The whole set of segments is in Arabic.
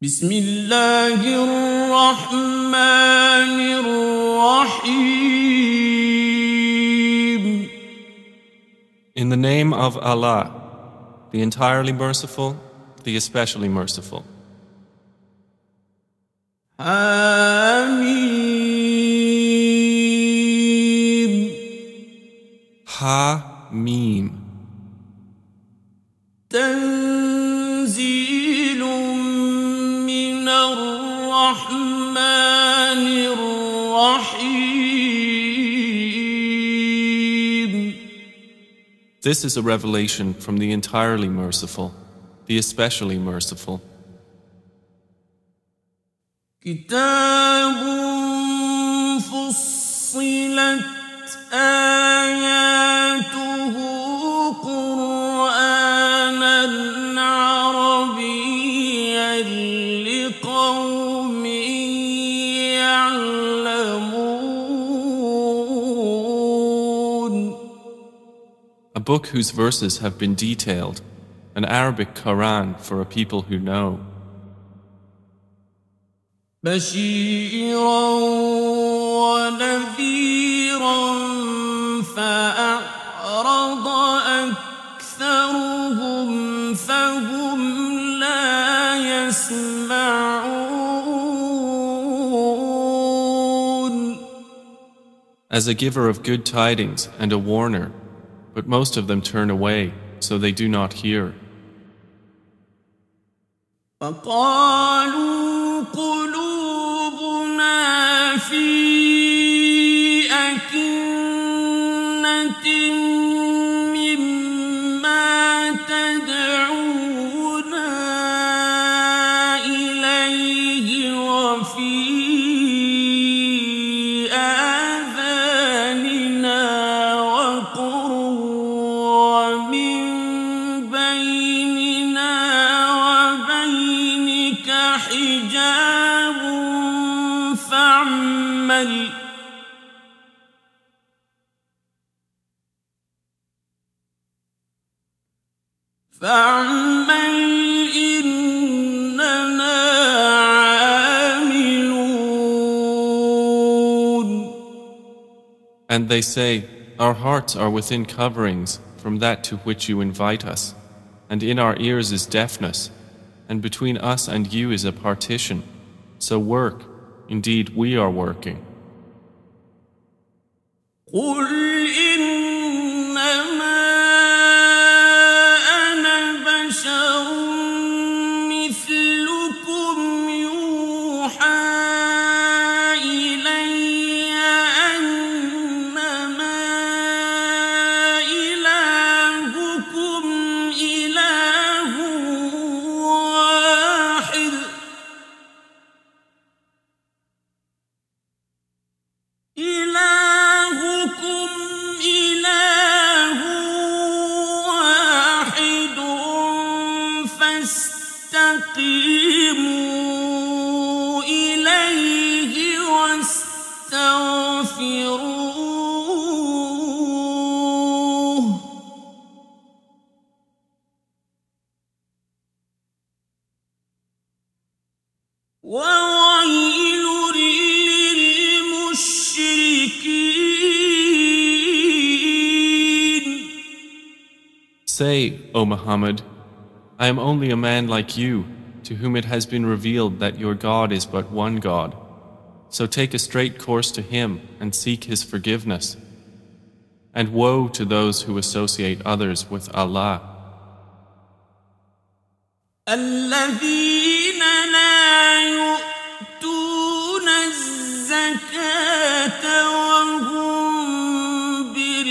بسم الله الرحمن الرحيم. In the name of Allah, the entirely merciful, the especially merciful. حميم. Ha-Mim. تنزيل من الرحمن الرحيم. This is a revelation from the entirely merciful, the especially merciful. كتاب فصلت آياته قرآنا عربيا لقوم يعلمون. A book whose verses have been detailed, an Arabic Quran for a people who know. بشيرا ونذيرا فأعرض أكثرهم فهم لا يسمعون. As a giver of good tidings and a warner, but most of them turn away, so they do not hear. فقالوا قلوبنا في أكنة مما تدعونا إليه وفي آذاننا وقر ومن بيننا وبينك حجاب فاعمل إننا عاملون. And they say, our hearts are within coverings from that to which you invite us, and in our ears is deafness, and between us and you is a partition. So work, indeed we are working. قل إنما أنا بشر مثلكم يوحى إلي أنما إلهكم إله واحد فاستقيموا إليه واستغفروه وويل للمشركين. Say, O Muhammad, I am only a man like you, to whom it has been revealed that your God is but one God. So take a straight course to Him and seek His forgiveness. And woe to those who associate others with Allah. الذين لا يؤتون الزكاة وهم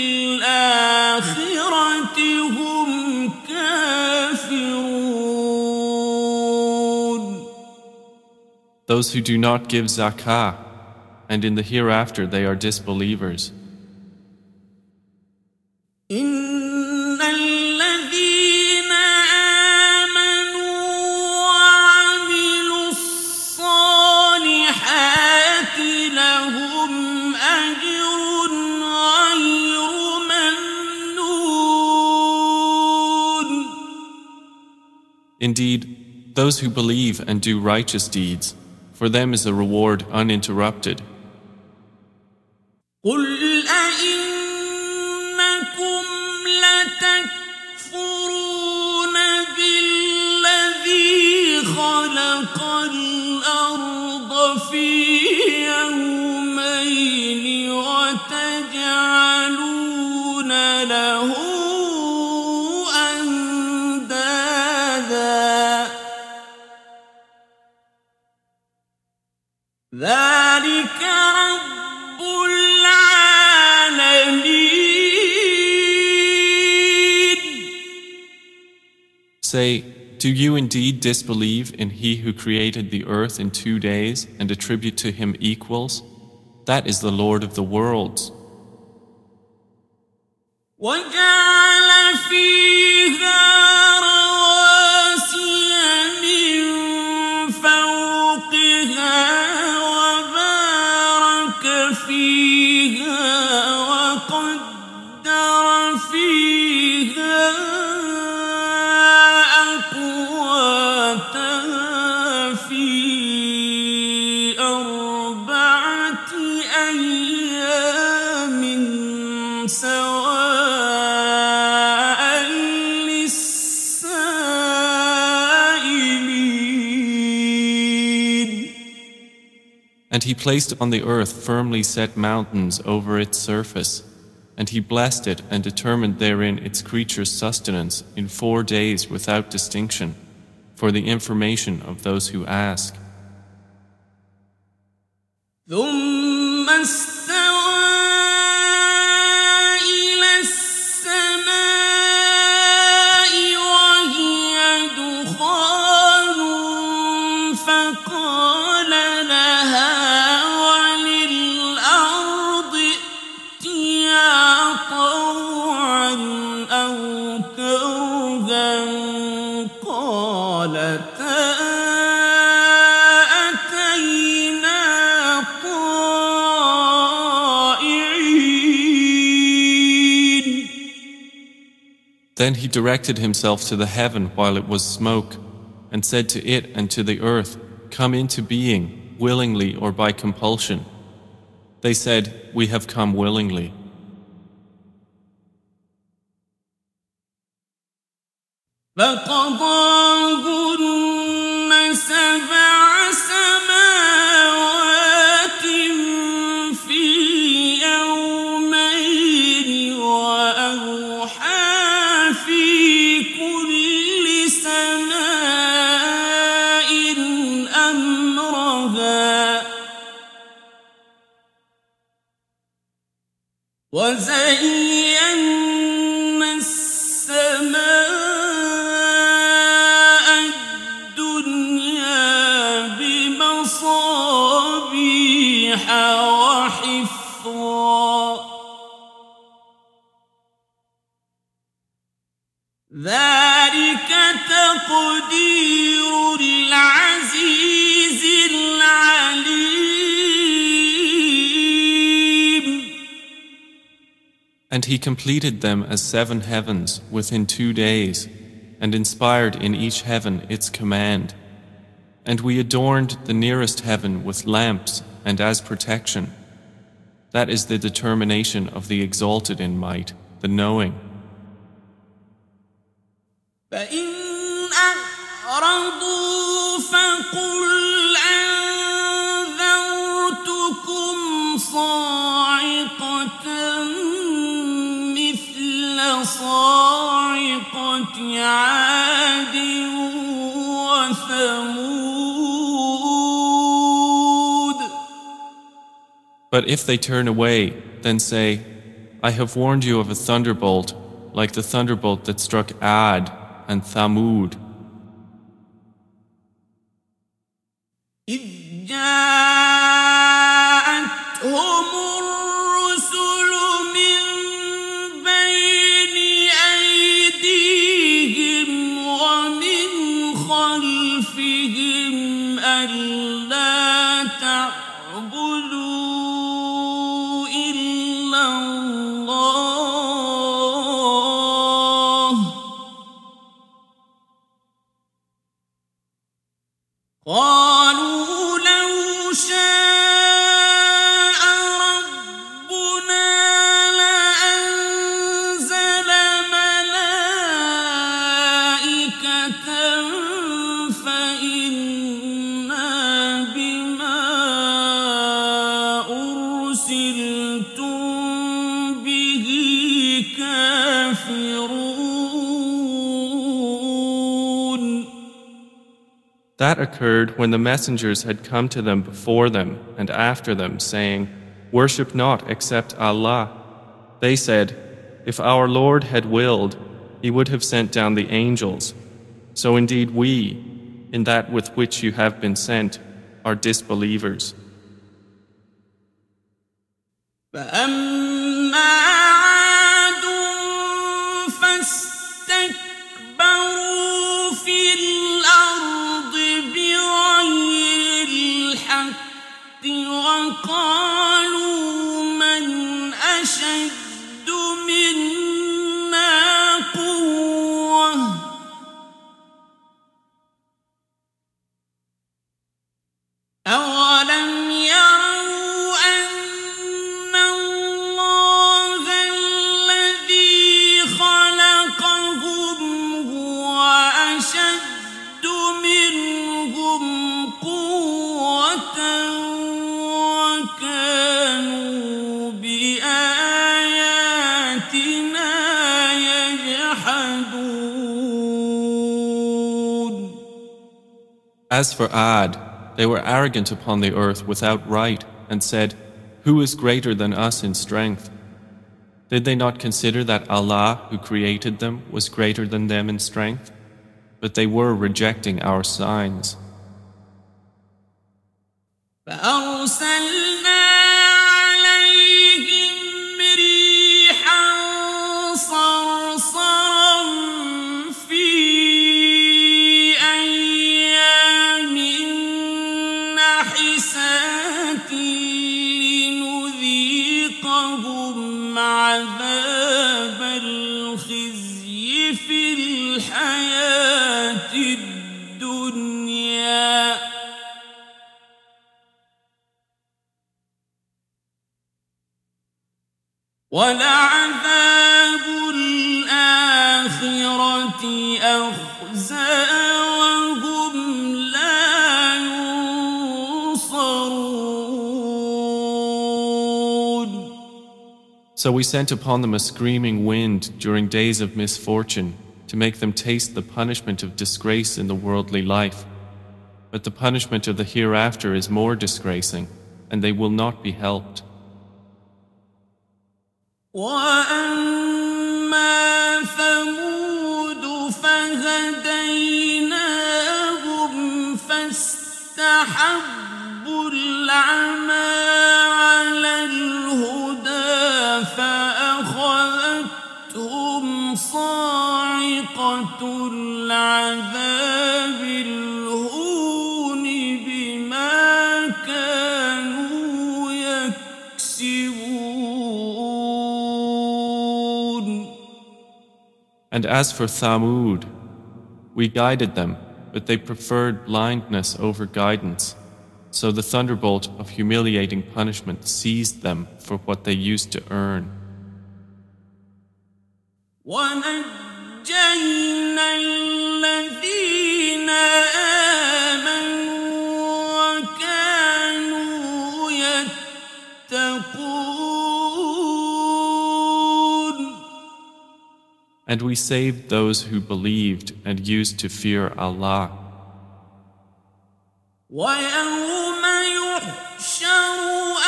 بالآخرة هم كافرون. Those who do not give zakah, and in the hereafter they are disbelievers. إن الذين آمنوا وعملوا الصالحات لهم أجر غير ممنون. Indeed, Those who believe and do righteous deeds, for them is a reward uninterrupted. قل أئنكم لتكفرون بالذي خلق الأرض في يومين وتجعلون له أندادا ذلك رب العالمين. Say, do you indeed disbelieve in He who created the earth in 2 days and attribute to Him equals? That is the Lord of the worlds. وجعل فيها رواسي من فوقها وبارك فيها وقدر فيها أقواتها في 4 أيام سواء للسائلين. And He placed on the earth firmly set mountains over its surface, and He blessed it and determined therein its creatures' sustenance in 4 days without distinction, for the information of those who ask. ثم استوى إلى السماء وهي دخان فقال لها وللأرض ائتيا طوعا أو كرها قالتا أتينا طائعين. Then He directed Himself to the heaven while it was smoke, and said to it and to the earth, come into being, willingly or by compulsion. They said, we have come willingly. فقضاهن 7 سماوات في يومين وأوحى في كل سماء أمرها وزينا السماء الدنيا بمصابيح وحفظا ذلك تقدير العزيز العليم. And He completed them as 7 heavens within 2 days, and inspired in each heaven its command. And we adorned the nearest heaven with lamps and as protection. That is the determination of the exalted in might, the knowing. فإن أعرضوا فقل أنذرتكم صاعقة مثل صاعقة عاد وثمود. But if they turn away, then say, I have warned you of a thunderbolt, like the thunderbolt that struck Ad and Thamud. إذ جاءتهم الرسل من بين أيديهم ومن خلفهم ألا تعبدوا إلا الله لو شاء ربنا لأنزل ملائكة فإنا بما أرسلتم به كافرون. That occurred when the messengers had come to them before them and after them, saying, "Worship not except Allah." They said, "If our Lord had willed, He would have sent down the angels. So indeed we, in that with which you have been sent, are disbelievers." فأما عاد فاستكبروا في الأرض بغير الحق وقالوا من أشد منا قوة أولم يروا أن الله الذي خلقهم هو أشد منهم قوة وكانوا بآياتنا يجحدون. As for Ad, they were arrogant upon the earth without right and said, "Who is greater than us in strength?" Did they not consider that Allah, who created them, was greater than them in strength? But they were rejecting our signs. فأرسلنا عليهم ريحا صرصرا في أيام نحسات لنذيقهم عذاب الخزي في الحياة الدنيا ولعذاب الآخرة أخزى وهم لا ينصرون. So we sent upon them a screaming wind during days of misfortune to make them taste the punishment of disgrace in the worldly life. But the punishment of the hereafter is more disgracing, and they will not be helped. وأما ثمود فهديناهم فاستحبوا العمى على الهدى فأخذتهم صاعقة العذاب الهون بما كانوا يكسبون. And as for Thamud, we guided them, but they preferred blindness over guidance. So the thunderbolt of humiliating punishment seized them for what they used to earn. وَنَجَّيْنَا الَّذِينَ آمَنُوا وَكَانُوا يَتَّقُونَ. And we saved those who believed and used to fear Allah. وَيَوْمَ يُحْشَرُ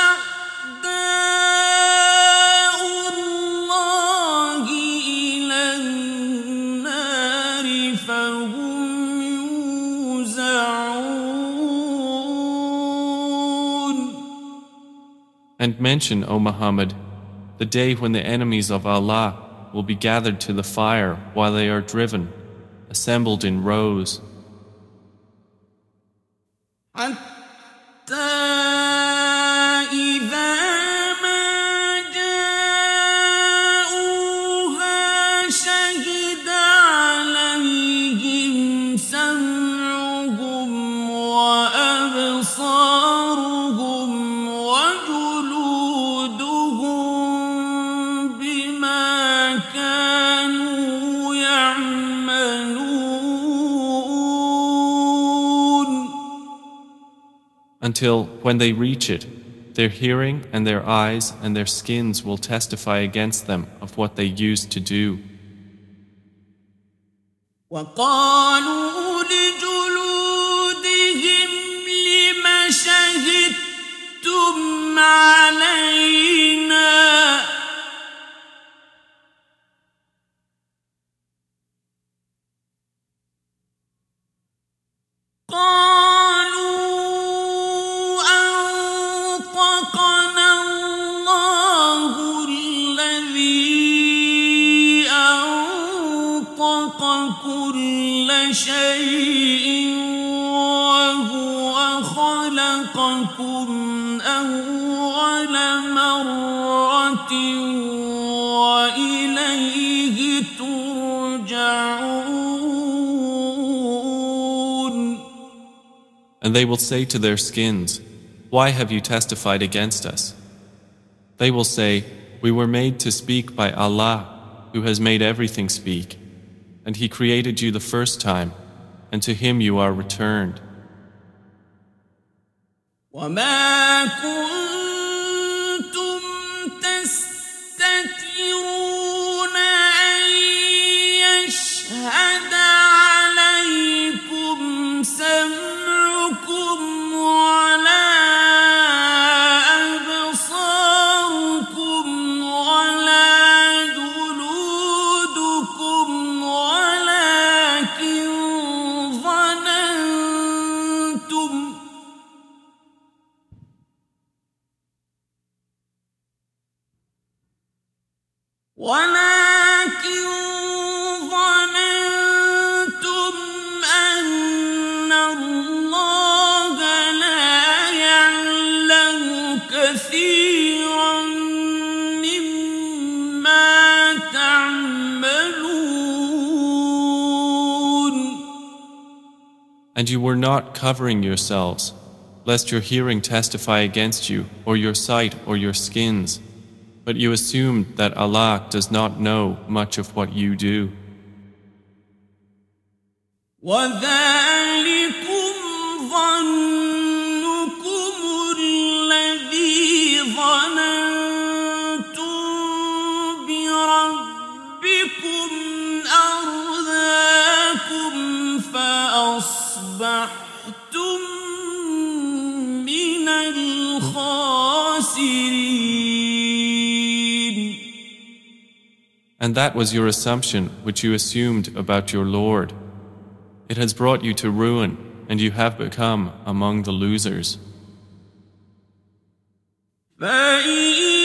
أَعْدَاءُ اللَّهِ إِلَى النَّارِ فَهُمْ يُوزَعُونَ. And mention, O Muhammad, the day when the enemies of Allah will be gathered to the fire while they are driven, assembled in rows. حتى إذا ما جاءوها شهد عليهم سمعهم وأبصارهم أبصارهم وجلودهم بما كانوا يعملون. Until when they reach it, their hearing and their eyes and their skins will testify against them of what they used to do. وقالوا لجلودهم لم شهدتم علينا قالوا أنطقنا الله الذي أنطق كل شيء وهو خلقكم أول مرة وإليه ترجعون. And they will say to their skins, "Why have you testified against us?" They will say, "We were made to speak by Allah, who has made everything speak, and He created you the first time, and to Him you are returned." وما كنتم تستترون أن يشهد عليكم سمعكم ولا أبصاركم ولا جلودكم ولكن ظننتم أن الله لا يعلم كثيرا مما تعملون. And you were not covering yourselves, lest your hearing testify against you, or your sight, or your skins. But you assumed that Allah does not know much of what you do. وَذَلِكُمْ ظَنُّكُمُ الَّذِي ظَنَنْتُمْ بِرَبِّكُمْ أَرْدَاكُمْ فَأَصْبَحْتُمْ مِنَ الْخَاسِرِينَ. And that was your assumption which you assumed about your Lord. It has brought you to ruin, and you have become among the losers. فَإِن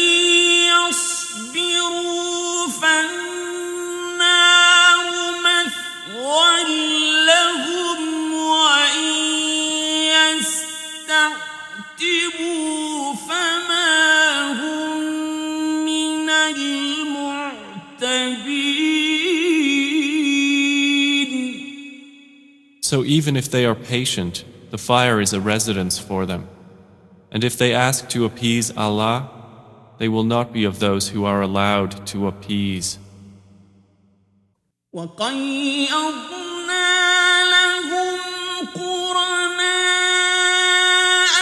يَصْبِرُوا فَالنَّارُ مَثْوًى لَّهُمْ وَإِن يَسْتَعْتِبُوا فَمَا هُم مِّنَ الْمُعْتَبِينَ. So even if they are patient, the fire is a residence for them. And if they ask to appease Allah, they will not be of those who are allowed to appease. وَقَيَّضْنَا لَهُمْ قُرَنَاءَ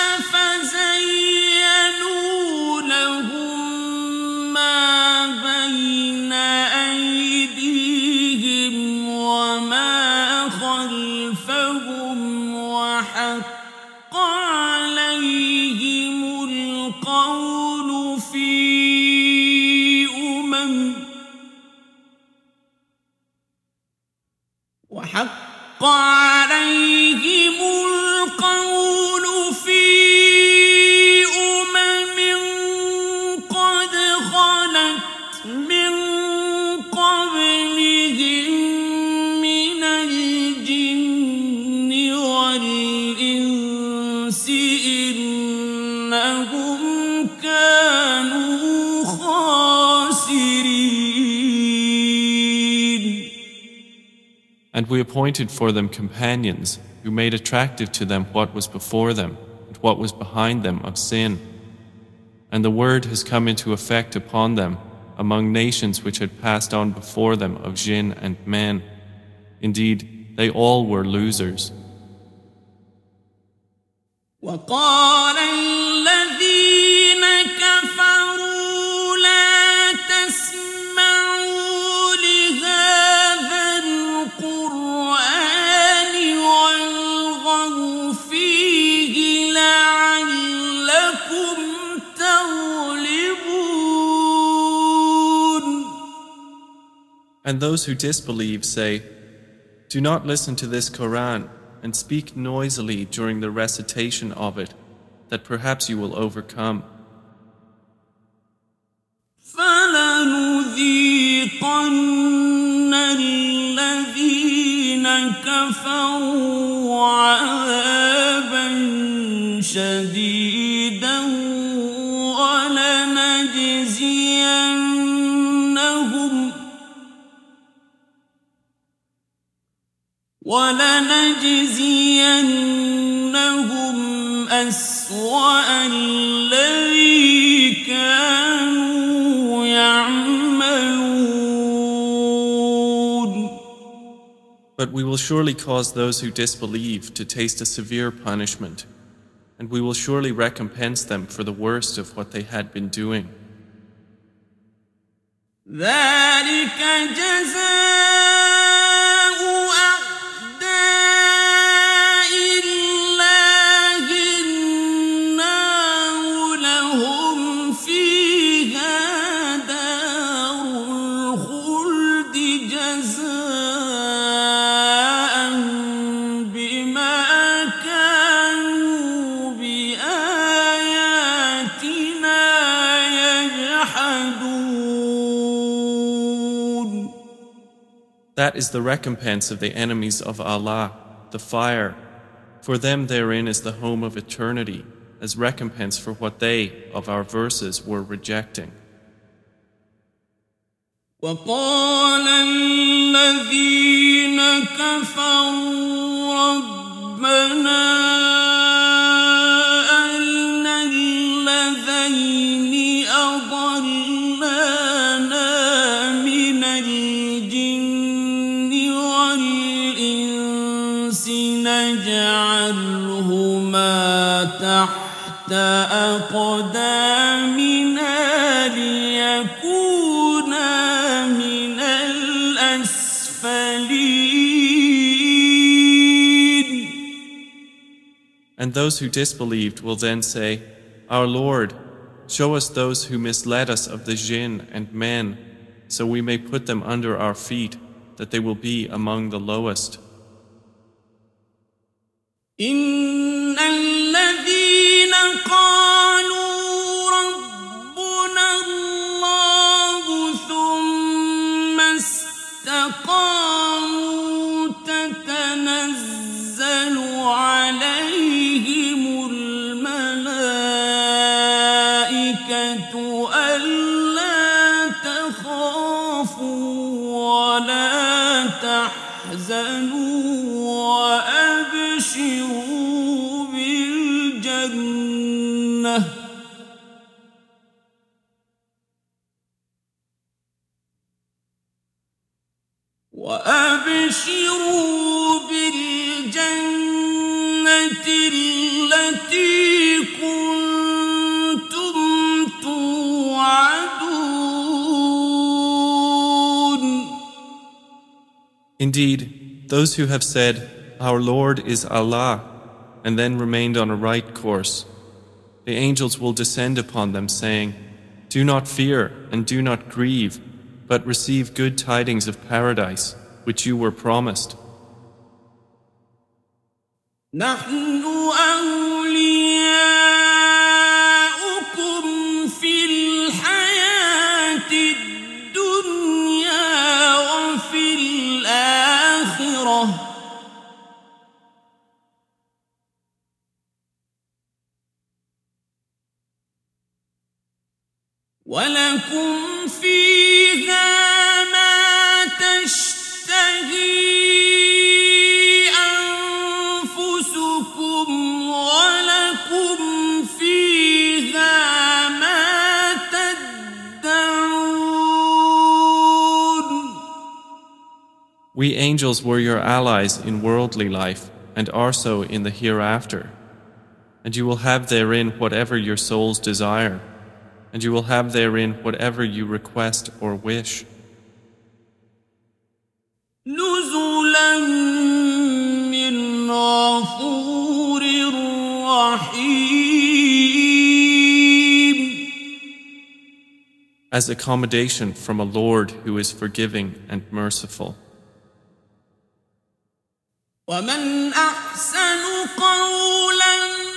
فَزَيَّنُوا لَهُم مَّا بَيْنَ أَيْدِيهِمْ وَمَا خَلْفَهُمْ وَحَقَّ عَلَيْهِمُ الْقَوْلُ في قد خلت من قبلهم من الجن والإنس إنهم كانوا خاسرين. And we appointed for them companions who made attractive to them what was before them, with what was behind them of sin. And the word has come into effect upon them among nations which had passed on before them of jinn and men. Indeed, they all were losers. وقال الذين كفروا لا تسمعوا لهذا القرآن والغوا فيه لعلكم تغلبون. And those who disbelieve say, do not listen to this Quran and speak noisily during the recitation of it, that perhaps you will overcome. فَلَنُذِيقَنَّ الَّذِينَ كَفَرُوا عَذَابًا شَدِيدًا ولنجزينهم أسوأ الذي كانوا يعملون. But we will surely cause those who disbelieve to taste a severe punishment, and we will surely recompense them for the worst of what they had been doing. ذلك جزاء That is the recompense of the enemies of Allah, the fire. For them therein is the home of eternity, as recompense for what they, of our verses, were rejecting. وقال الذين كفروا ربنا أرنا الذين أضلانا من الجن والإنس نجعلهما تحت أقدامنا ليكونا من الأسفلين. And those who disbelieved will then say, Our Lord, show us those who misled us of the jinn and men, so we may put them under our feet, that they will be among the lowest. إن الذين قالوا ربنا الله ثم استقاموا تتنزل عليهم الملائكة ألا تخافوا ولا تحزنوا وأبشروا بالجنة التي كنتم توعدون. Indeed, those who have said, Our Lord is Allah, and then remained on a right course, the angels will descend upon them saying, Do not fear and do not grieve, but receive good tidings of paradise, which you were promised. نحن أولياؤكم في الحياة الدنيا وفي الآخرة ولكم فيها ما تشتهي أنفسكم ولكم We angels were your allies in worldly life and are so in the hereafter. And you will have therein whatever your souls desire, and you will have therein whatever you request or wish. نزلا من غفور رحيم. As accommodation from a Lord who is forgiving and merciful. ومن أحسن قولا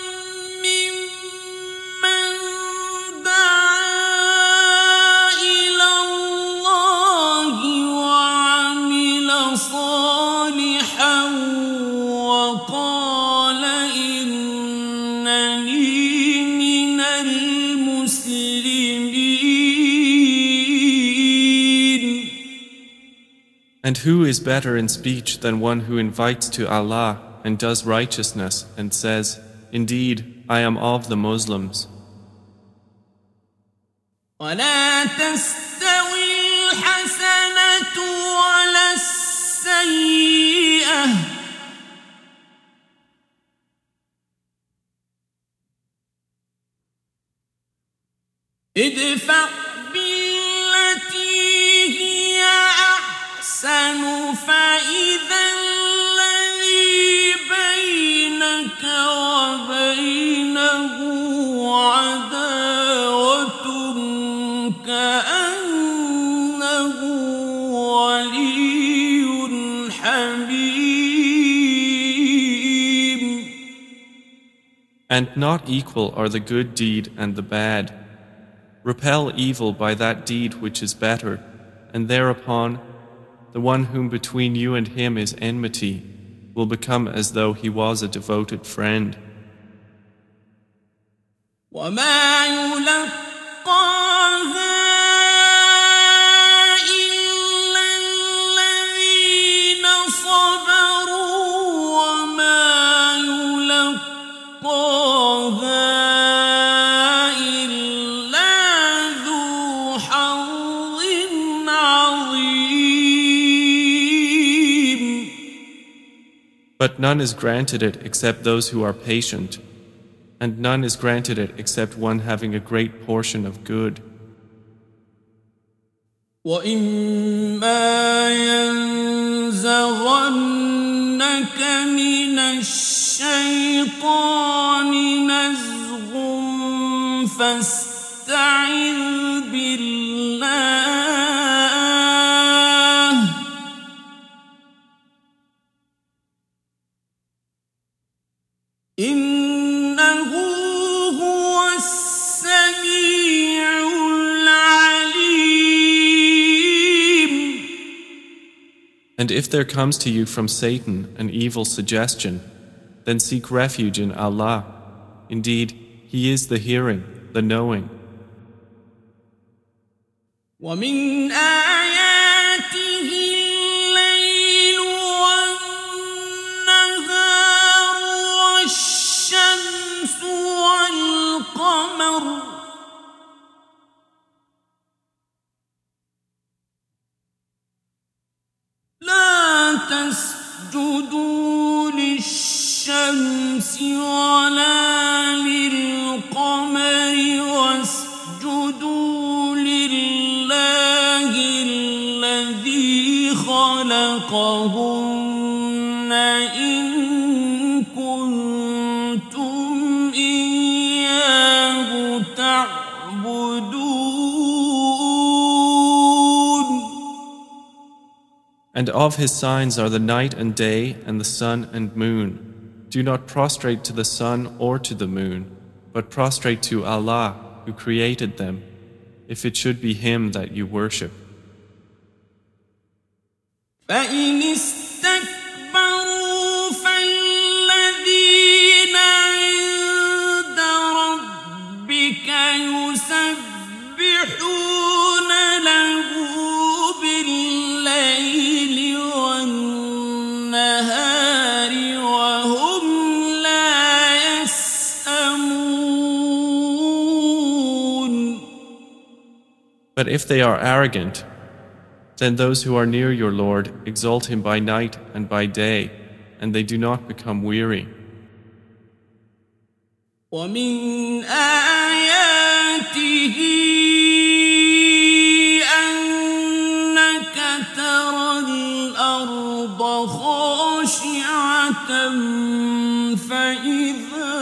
ممن دعا إلى الله وعمل صالحا وقال إنني من المسلمين. And who is better in speech than one who invites to Allah and does righteousness and says, Indeed, I am of the Muslims. ولا تستوي الحسنة ولا السيئة ادفع بالتي هي أحسن فإذا الذي بينك وبينه عداوة كأنه ولي حميم. And not equal are the good deed and the bad. Repel evil by that deed which is better, and thereupon the one whom between you and him is enmity will become as though he was a devoted friend. وما يلقاها إلا الذين صبروا وما يلقاها إلا ذو حظ عظيم. But none is granted it except those who are patient, and none is granted it except one having a great portion of good. وَإِمَّا يَنزَغَنَّكَ مِنَ الشَّيْطَانِ نَزْغٌ فَاسْتَعِذْ بِاللَّهِ إِنَّهُ هُوَ السَّمِيعُ الْعَلِيمُ. And if there comes to you from Satan an evil suggestion, then seek refuge in Allah. Indeed, He is the hearing, the knowing. ومن آياته الليل والنهار والشمس والقمر لا تسجدوا للشمس ولا للقمر واسجدوا لله الذي خلقهن إن كنتم إياه تعبدون. And of His signs are the night and day and the sun and moon. Do not prostrate to the sun or to the moon, but prostrate to Allah who created them, if it should be Him that you worship. فإن استكبروا فالذين عند ربك يسبحون له بالليل والنهار وهم لا يسأمون. But if they are arrogant, Then those who are near your Lord exalt him by night and by day, and they do not become weary. ومن آياته أنك ترى الأرض خاشعة فإذا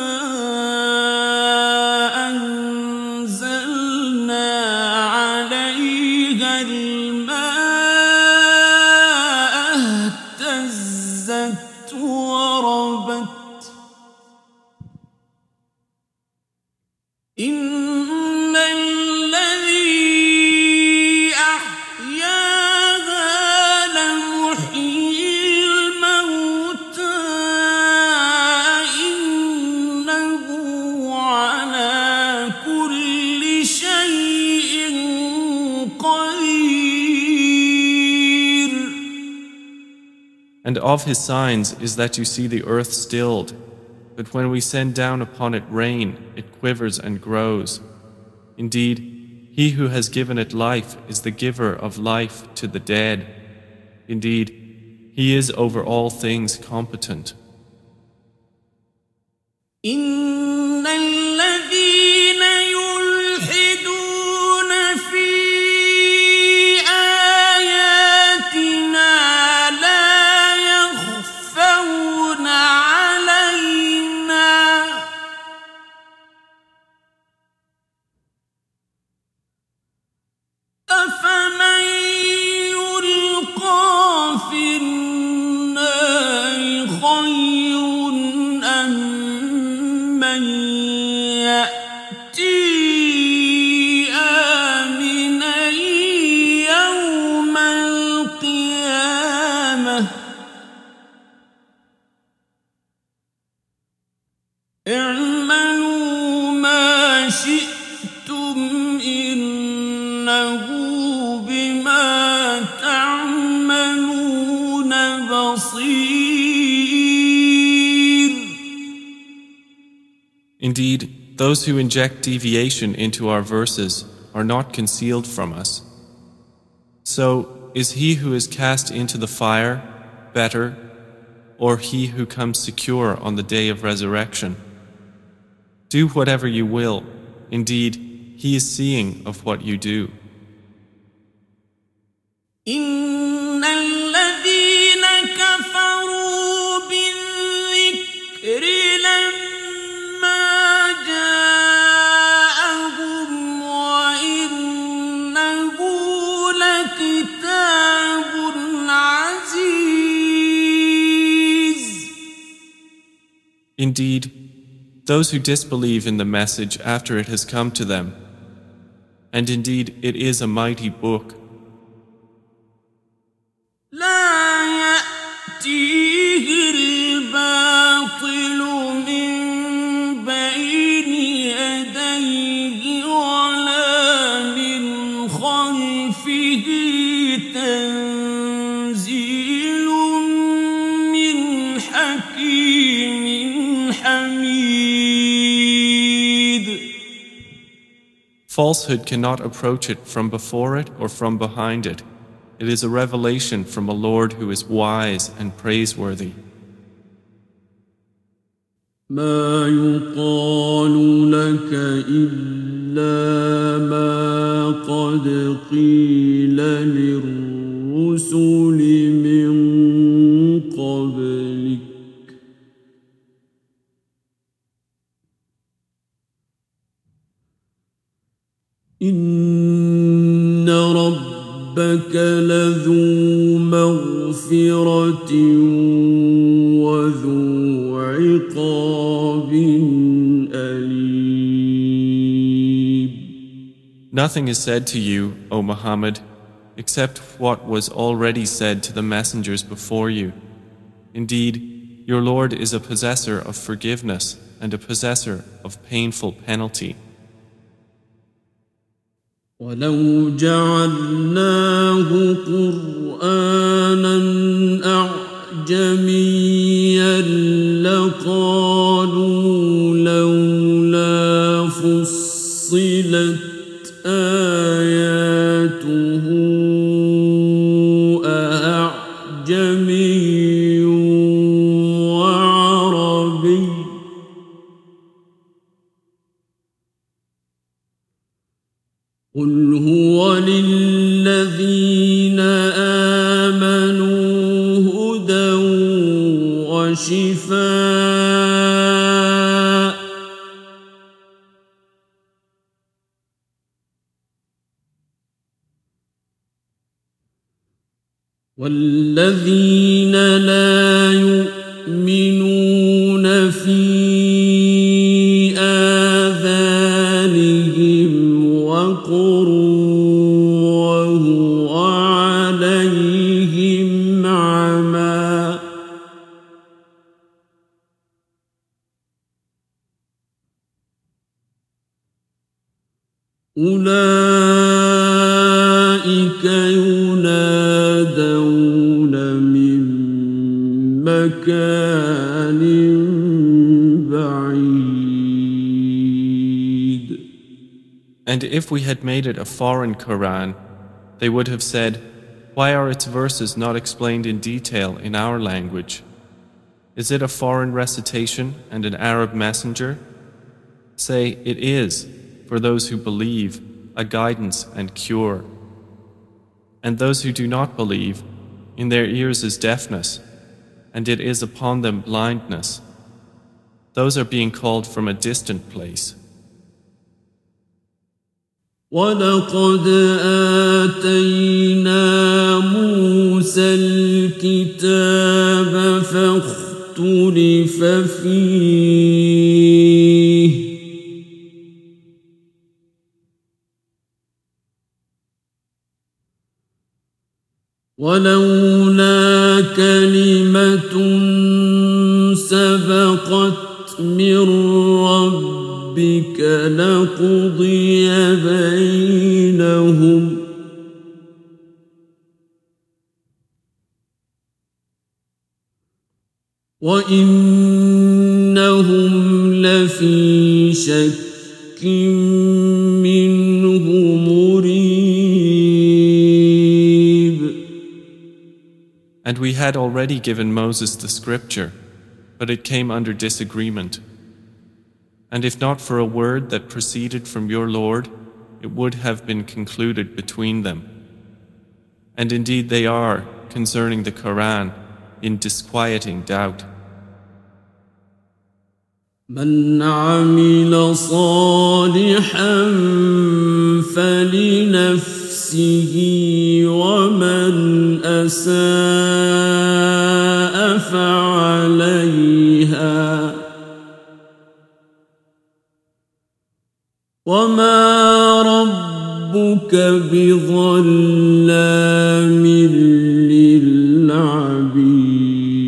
أنزلنا عليها الماء اهتزت وربت إن الذي أحياها لمحيي الموتى إنه على كل شيء قدير. And of his signs is that you see the earth stilled, but when we send down upon it rain, it quivers and grows. Indeed, he who has given it life is the giver of life to the dead. Indeed, he is over all things competent. إن الذين يلحدون في آياتنا لا يخفون علينا أفمن يلقى في النار خير أم من يأتي آمنا يوم القيامة اعملوا ما شئتم إنه بما تعملون بصير. Indeed, those who inject deviation into our verses are not concealed from us. So, is he who is cast into the fire better, or he who comes secure on the day of resurrection? Do whatever you will. Indeed, he is seeing of what you do. إن الذين كفروا بالذكر لما جاءهم وإنه لكتاب عزيز. Indeed, those who disbelieve in the message after it has come to them, and indeed it is a mighty book, لا يأتيه الباطل من بين يديه ولا من خلفه تنزيل من حكيم حميد. falsehood cannot approach it from before it or from behind it. It is a revelation from a Lord who is wise and praiseworthy. ما يقال لك إلا ما قد قيل للرسل من قبلك إن ربك لذو مغفرة وذو عقاب أليم. Nothing is said to you, O Muhammad, except what was already said to the messengers before you. Indeed, your Lord is a possessor of forgiveness and a possessor of painful penalty. ولو جعلناه قرآنا أعجميا لقالوا لولا فصلت آياته قل هو للذين آمنوا هدى وشفاء والذين لا يؤمنون في آذانهم وقر وهو عليهم عمى أولئك ينادون من مكان بعيد. And if we had made it a foreign Quran, they would have said, why are its verses not explained in detail in our language? Is it a foreign recitation and an Arab messenger? Say, it is, for those who believe, a guidance and cure. And those who do not believe, in their ears is deafness, and it is upon them blindness. Those are being called from a distant place. وَلَقَدْ آتَيْنَا مُوسَى الْكِتَابَ فَاخْتُلِفَ فِيهِ ولولا كلمة سبقت من ربك لقضي بينهم وإنهم لفي شك منه مريب. And we had already given Moses the scripture, but it came under disagreement. And if not for a word that proceeded from your Lord, it would have been concluded between them. And indeed they are, concerning the Quran, in disquieting doubt. من عمل صالحا فلنفسه ومن أساء فعليها وما ربك بظلام للعبيد.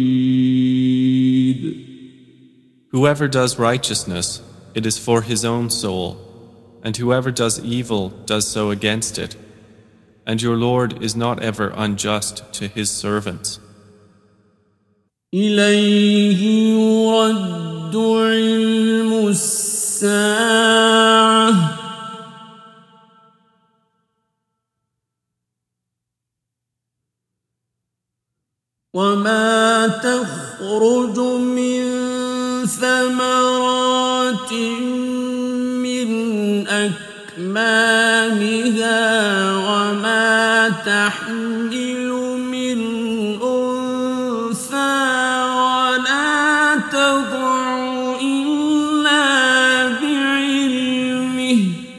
Whoever does righteousness, it is for his own soul, and whoever does evil does so against it. And your Lord is not ever unjust to his servants. إليه يرد علم الساعة وما تخرج من ثمرات من أكمامها وما تحمل من أنثى ولا تضع إلا بعلمه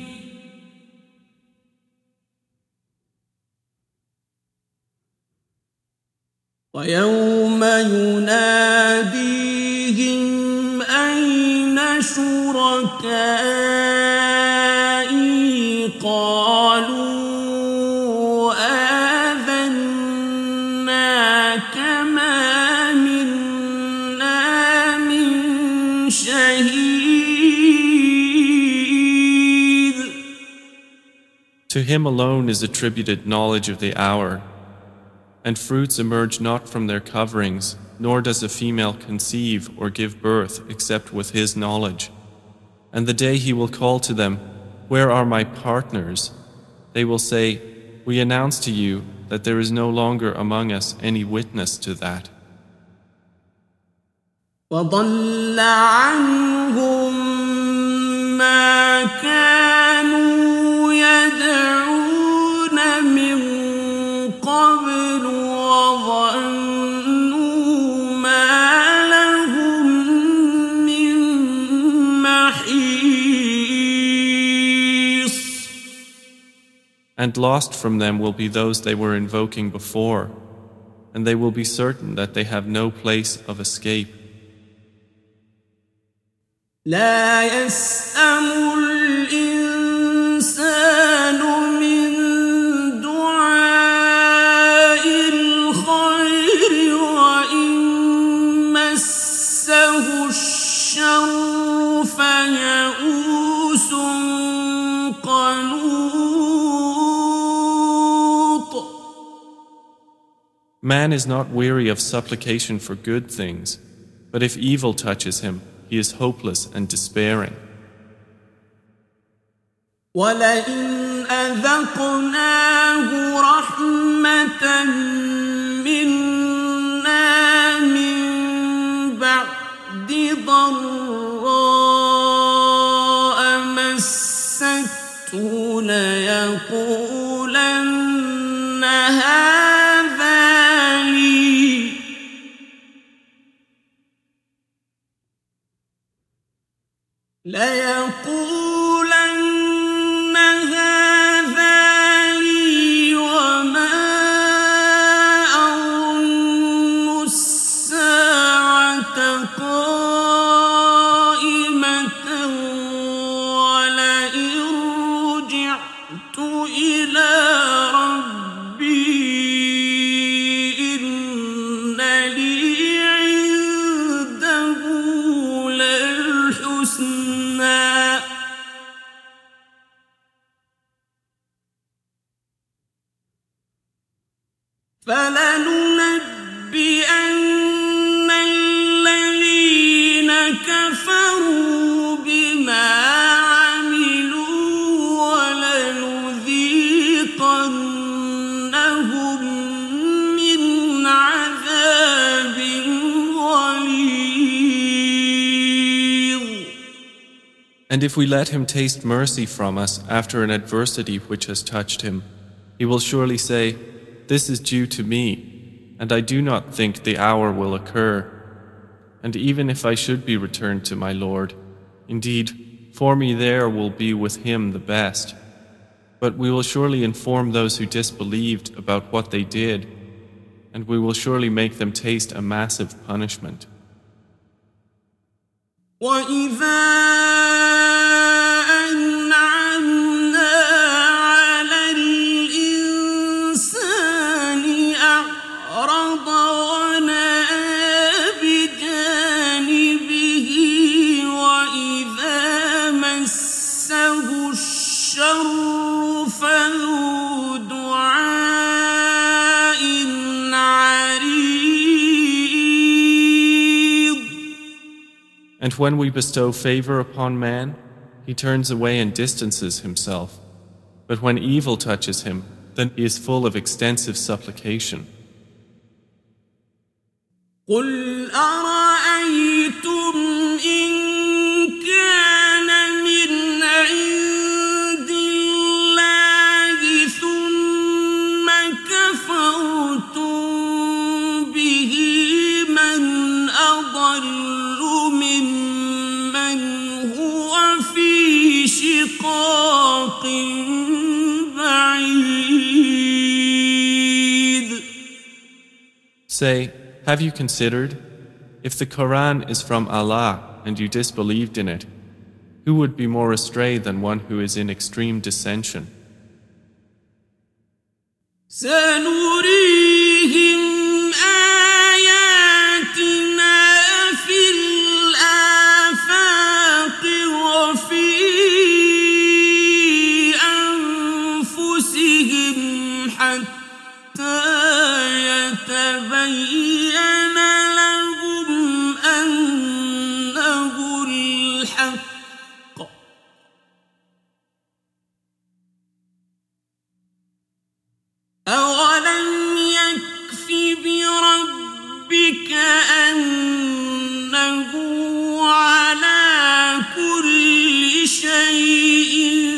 ويوم يناديهم أين شركائي قالوا آذناك ما منا من شهيد. To him alone is attributed knowledge of the hour. And fruits emerge not from their coverings, nor does a female conceive or give birth except with his knowledge. And the day he will call to them, where are my partners? They will say, we announce to you that there is no longer among us any witness to that. وضل عنهم ما كانوا يدعون And lost from them will be those they were invoking before, and they will be certain that they have no place of escape. لا يسأم الإنسان من دعاء الخير وإن مسه الشر فيئوس قنوط. Man is not weary of supplication for good things, but if evil touches him, he is hopeless and despairing. وَلَئِنْ أَذَقْنَاهُ رَحْمَةً مِنَّا مِنْ بَعْدِ ضَرَّاءَ مَسَّتْهُ لَيَقُولَنَّ هَذَا لِي وما أظن الساعة قائمة ولئن رجعت إلى ربي إن لي عنده للحسنى فلننبئن الذين كفروا بما عملوا ولنذيقنهم من عذاب غليظ. And if we let him taste mercy from us after an adversity which has touched him, he will surely say, "This is due to me, and I do not think the hour will occur. And even if I should be returned to my Lord, indeed, for me there will be with him the best. But we will surely inform those who disbelieved about what they did, and we will surely make them taste a massive punishment." وَإِذَا أَنْعَمْنَا عَلَى الْإِنسَانِ أَعْرَضَ وَنَأَىٰ بِجَانِبِهِ وَإِذَا مَسَّهُ الشَّرُّ فَذُو دُعَاءٍ عَرِيضٍ. And when we bestow favor upon man, he turns away and distances himself. But when evil touches him, then he is full of extensive supplication. قُلْ أَرَأَيْتُمْ إِنْ كَانَ مِنْ عِنْدِ اللَّهِ ثُمَّ كَفَرْتُمْ بِهِ مَنْ أَضَلُّ مِمَّنْ هُوَ فِي شِقَاقٍ بَعِيدٍ. Say, have you considered, if the Quran is from Allah and you disbelieved in it, who would be more astray than one who is in extreme dissension? سنريهم آياتنا في الآفاق وفي أنفسهم حتى يتبين لهم أنه الحق. أولم يكف بربك أنه على كل شيء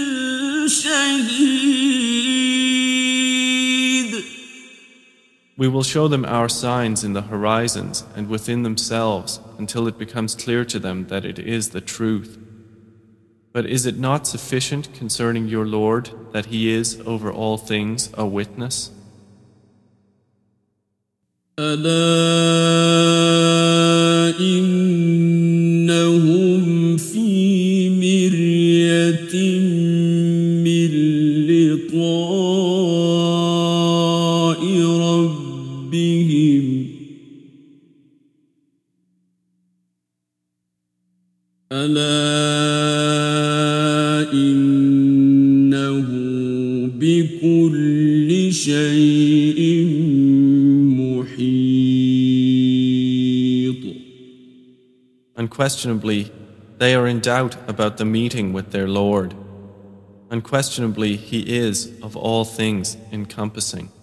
شهيد. We will show them our signs in the horizons and within themselves until it becomes clear to them that it is the truth. But is it not sufficient concerning your Lord that He is over all things a witness? ألا إنهم في مرية من لقاء ربهم ألا إنه بكل شيء Unquestionably, they are in doubt about the meeting with their Lord. Unquestionably, He is of all things encompassing.